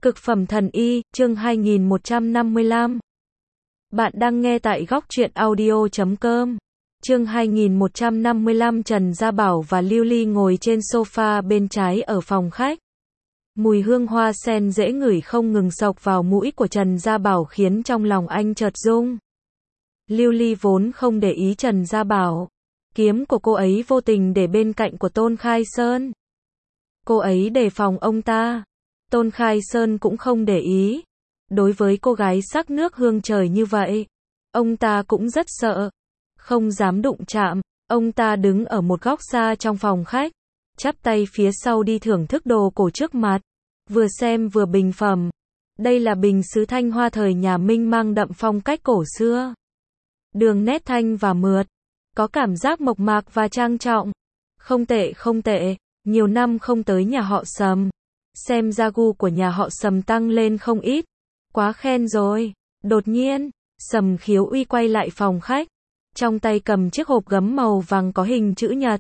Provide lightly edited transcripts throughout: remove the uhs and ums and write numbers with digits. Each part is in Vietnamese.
Cực phẩm thần y, chương 2155. Bạn đang nghe tại góc truyện audio.com. Chương 2155. Trần Gia Bảo và Lưu Ly ngồi trên sofa bên trái ở phòng khách. Mùi hương hoa sen dễ ngửi không ngừng xộc vào mũi của Trần Gia Bảo khiến trong lòng anh chợt rung. Lưu Ly vốn không để ý Trần Gia Bảo. Kiếm của cô ấy vô tình để bên cạnh của Tôn Khai Sơn. Cô ấy đề phòng ông ta. Tôn Khai Sơn cũng không để ý. Đối với cô gái sắc nước hương trời như vậy, ông ta cũng rất sợ. Không dám đụng chạm, ông ta đứng ở một góc xa trong phòng khách, chắp tay phía sau đi thưởng thức đồ cổ trước mặt. Vừa xem vừa bình phẩm. Đây là bình sứ thanh hoa thời nhà Minh mang đậm phong cách cổ xưa. Đường nét thanh và mượt, có cảm giác mộc mạc và trang trọng. Không tệ không tệ, nhiều năm không tới nhà họ Sầm. Xem ra gu của nhà họ Sầm tăng lên không ít. Quá khen rồi. Đột nhiên, Sầm Khiếu Uy quay lại phòng khách. Trong tay cầm chiếc hộp gấm màu vàng có hình chữ nhật.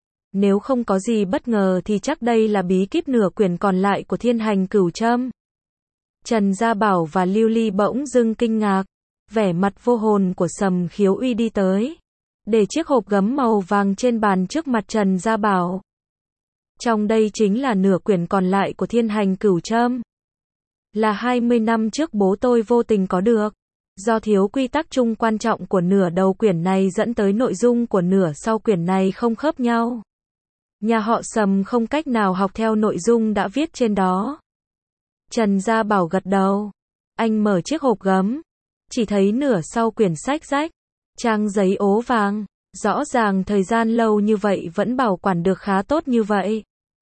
Nếu không có gì bất ngờ thì chắc đây là bí kíp nửa quyển còn lại của Thiên Hành Cửu Trâm. Trần Gia Bảo và Lưu Ly bỗng dưng kinh ngạc. Vẻ mặt vô hồn của Sầm Khiếu Uy đi tới, để chiếc hộp gấm màu vàng trên bàn trước mặt Trần Gia Bảo. Trong đây chính là nửa quyển còn lại của Thiên Hành Cửu Trâm. Là 20 năm trước bố tôi vô tình có được. Do thiếu quy tắc chung quan trọng của nửa đầu quyển này dẫn tới nội dung của nửa sau quyển này không khớp nhau. Nhà họ Sầm không cách nào học theo nội dung đã viết trên đó. Trần Gia Bảo gật đầu. Anh mở chiếc hộp gấm. Chỉ thấy nửa sau quyển sách rách. Trang giấy ố vàng. Rõ ràng thời gian lâu như vậy vẫn bảo quản được khá tốt như vậy.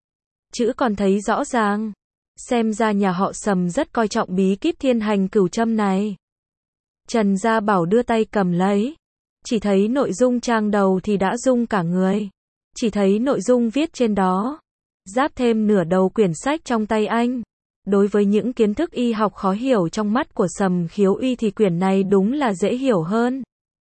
Chữ còn thấy rõ ràng. Xem ra nhà họ Sầm rất coi trọng bí kíp Thiên Hành Cửu Trâm này. Trần Gia Bảo đưa tay cầm lấy. Chỉ thấy nội dung trang đầu thì đã rung cả người. Chỉ thấy nội dung viết trên đó. Giáp thêm nửa đầu quyển sách trong tay anh. Đối với những kiến thức y học khó hiểu trong mắt của Sầm Khiếu Uy thì quyển này đúng là dễ hiểu hơn.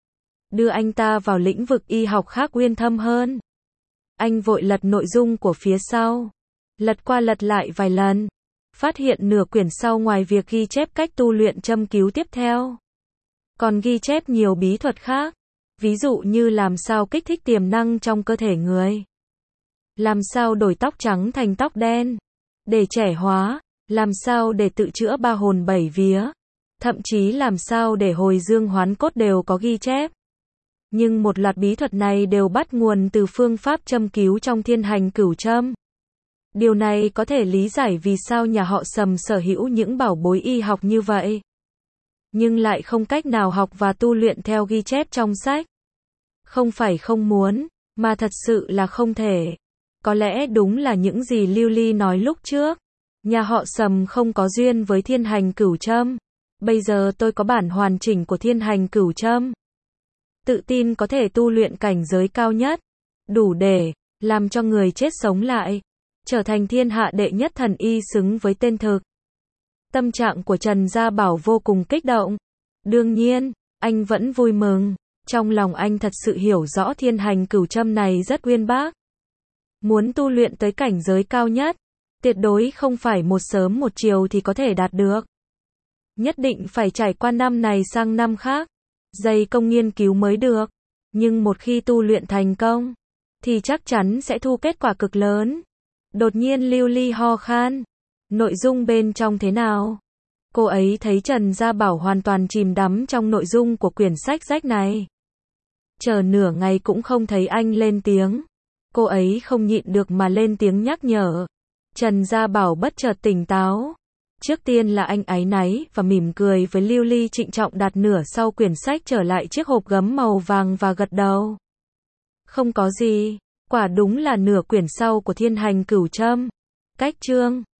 Đưa anh ta vào lĩnh vực y học khác uyên thâm hơn. Anh vội lật nội dung của phía sau. Lật qua lật lại vài lần. Phát hiện nửa quyển sau ngoài việc ghi chép cách tu luyện châm cứu tiếp theo, còn ghi chép nhiều bí thuật khác. Ví dụ như làm sao kích thích tiềm năng trong cơ thể người. Làm sao đổi tóc trắng thành tóc đen. Để trẻ hóa. Làm sao để tự chữa ba hồn bảy vía. Thậm chí làm sao để hồi dương hoán cốt đều có ghi chép. Nhưng một loạt bí thuật này đều bắt nguồn từ phương pháp châm cứu trong Thiên Hành Cửu Trâm. Điều này có thể lý giải vì sao nhà họ Sầm sở hữu những bảo bối y học như vậy. Nhưng lại không cách nào học và tu luyện theo ghi chép trong sách. Không phải không muốn, mà thật sự là không thể. Có lẽ đúng là những gì Lưu Ly nói lúc trước. Nhà họ Sầm không có duyên với Thiên Hành Cửu Trâm. Bây giờ tôi có bản hoàn chỉnh của Thiên Hành Cửu Trâm. Tự tin có thể tu luyện cảnh giới cao nhất. Đủ để làm cho người chết sống lại. Trở thành thiên hạ đệ nhất thần y xứng với tên thực. Tâm trạng của Trần Gia Bảo vô cùng kích động. Đương nhiên, anh vẫn vui mừng. Trong lòng anh thật sự hiểu rõ Thiên Hành Cửu Trâm này rất uyên bác. Muốn tu luyện tới cảnh giới cao nhất, tuyệt đối không phải một sớm một chiều thì có thể đạt được. Nhất định phải trải qua năm này sang năm khác, dày công nghiên cứu mới được. Nhưng một khi tu luyện thành công, thì chắc chắn sẽ thu kết quả cực lớn. Đột nhiên Lưu Ly ho khan. Nội dung bên trong thế nào? Cô ấy thấy Trần Gia Bảo hoàn toàn chìm đắm trong nội dung của quyển sách rách này. Chờ nửa ngày cũng không thấy anh lên tiếng. Cô ấy không nhịn được mà lên tiếng nhắc nhở. Trần Gia Bảo bất chợt tỉnh táo. Trước tiên là anh áy náy và mỉm cười với Lưu Ly, trịnh trọng đặt nửa sau quyển sách trở lại chiếc hộp gấm màu vàng và gật đầu. Không có gì, quả đúng là nửa quyển sau của Thiên Hành Cửu Trâm. Cách chương